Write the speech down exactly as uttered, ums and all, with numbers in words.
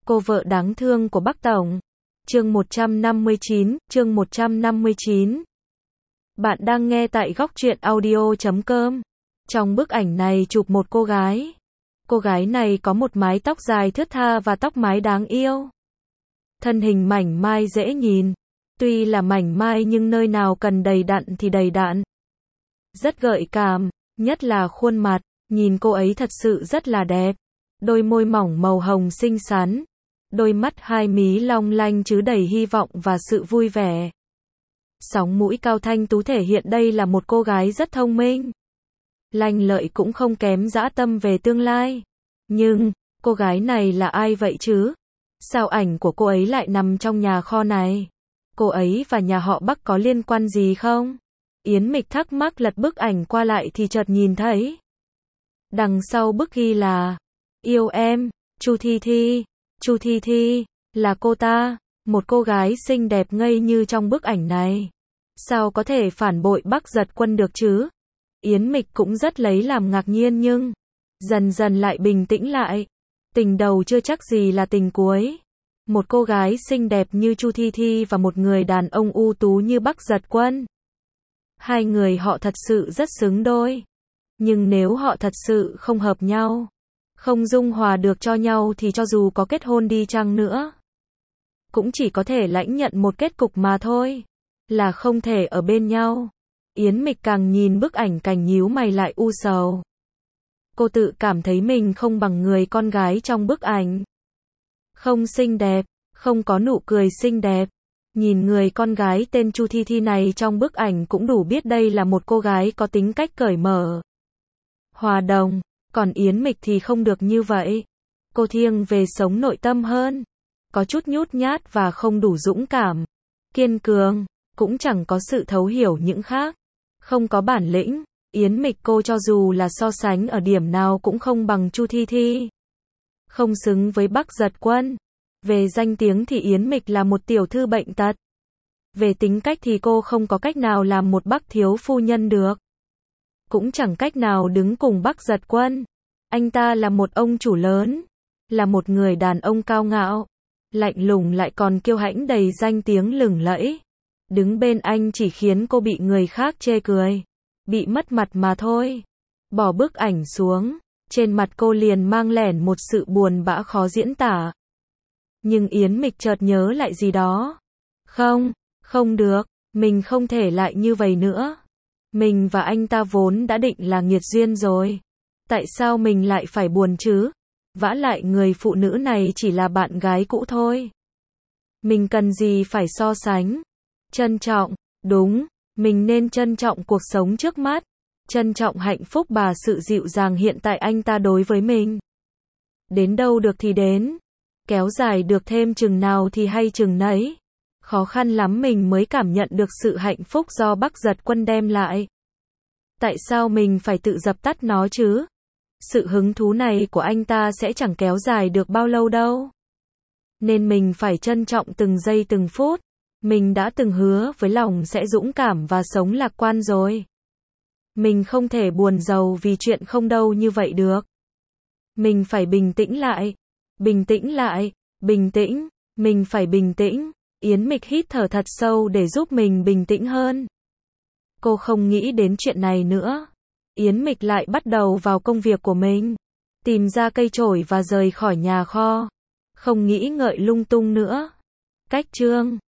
Cô vợ đáng thương của Bắc Tổng. Chương một trăm năm mươi chín, chương một trăm năm mươi chín. Bạn đang nghe tại góc truyện audio chấm com. Trong bức ảnh này chụp một cô gái. Cô gái này có một mái tóc dài thướt tha và tóc mái đáng yêu. Thân hình mảnh mai dễ nhìn. Tuy là mảnh mai nhưng nơi nào cần đầy đặn thì đầy đặn. Rất gợi cảm, nhất là khuôn mặt, nhìn cô ấy thật sự rất là đẹp. Đôi môi mỏng màu hồng xinh xắn. Đôi mắt hai mí long lanh chứa đầy hy vọng và sự vui vẻ. Sóng mũi cao thanh tú thể hiện đây là một cô gái rất thông minh. Lanh lợi cũng không kém dã tâm về tương lai. Nhưng, cô gái này là ai vậy chứ? Sao ảnh của cô ấy lại nằm trong nhà kho này? Cô ấy và nhà họ Bắc có liên quan gì không? Yến Mịch thắc mắc lật bức ảnh qua lại thì chợt nhìn thấy. Đằng sau bức ghi là yêu em, Chu Thi Thi. Chu Thi Thi, là cô ta, một cô gái xinh đẹp ngây như trong bức ảnh này. Sao có thể phản bội Bắc Giật Quân được chứ? Yến Mịch cũng rất lấy làm ngạc nhiên nhưng dần dần lại bình tĩnh lại. Tình đầu chưa chắc gì là tình cuối. Một cô gái xinh đẹp như Chu Thi Thi và một người đàn ông ưu tú như Bắc Giật Quân. Hai người họ thật sự rất xứng đôi. Nhưng nếu họ thật sự không hợp nhau, không dung hòa được cho nhau thì cho dù có kết hôn đi chăng nữa, cũng chỉ có thể lãnh nhận một kết cục mà thôi. Là không thể ở bên nhau. Yến Mịch càng nhìn bức ảnh càng nhíu mày lại u sầu. Cô tự cảm thấy mình không bằng người con gái trong bức ảnh. Không xinh đẹp, không có nụ cười xinh đẹp. Nhìn người con gái tên Chu Thi Thi này trong bức ảnh cũng đủ biết đây là một cô gái có tính cách cởi mở, hòa đồng. Còn Yến Mịch thì không được như vậy. Cô thiêng về sống nội tâm hơn. Có chút nhút nhát và không đủ dũng cảm, kiên cường, cũng chẳng có sự thấu hiểu những khác. Không có bản lĩnh. Yến Mịch cô cho dù là so sánh ở điểm nào cũng không bằng Chu Thi Thi. Không xứng với Bắc Giật Quân. Về danh tiếng thì Yến Mịch là một tiểu thư bệnh tật. Về tính cách thì cô không có cách nào làm một Bắc thiếu phu nhân được. Cũng chẳng cách nào đứng cùng Bắc Giật Quân. Anh ta là một ông chủ lớn, là một người đàn ông cao ngạo, lạnh lùng lại còn kiêu hãnh đầy danh tiếng lừng lẫy. Đứng bên anh chỉ khiến cô bị người khác chê cười, bị mất mặt mà thôi. Bỏ bức ảnh xuống, trên mặt cô liền mang lẻn một sự buồn bã khó diễn tả. Nhưng Yến Mịch chợt nhớ lại gì đó. Không, không được, mình không thể lại như vậy nữa. Mình và anh ta vốn đã định là nghiệt duyên rồi. Tại sao mình lại phải buồn chứ? Vả lại người phụ nữ này chỉ là bạn gái cũ thôi. Mình cần gì phải so sánh? Trân trọng, đúng, mình nên trân trọng cuộc sống trước mắt. Trân trọng hạnh phúc và sự dịu dàng hiện tại anh ta đối với mình. Đến đâu được thì đến. Kéo dài được thêm chừng nào thì hay chừng nấy. Khó khăn lắm mình mới cảm nhận được sự hạnh phúc do Bắc Giật Quân đem lại. Tại sao mình phải tự dập tắt nó chứ? Sự hứng thú này của anh ta sẽ chẳng kéo dài được bao lâu đâu. Nên mình phải trân trọng từng giây từng phút. Mình đã từng hứa với lòng sẽ dũng cảm và sống lạc quan rồi. Mình không thể buồn rầu vì chuyện không đâu như vậy được. Mình phải bình tĩnh lại. Bình tĩnh lại. Bình tĩnh. Mình phải bình tĩnh. Yến Mịch hít thở thật sâu để giúp mình bình tĩnh hơn. Cô không nghĩ đến chuyện này nữa. Yến Mịch lại bắt đầu vào công việc của mình. Tìm ra cây chổi và rời khỏi nhà kho. Không nghĩ ngợi lung tung nữa. Cách chương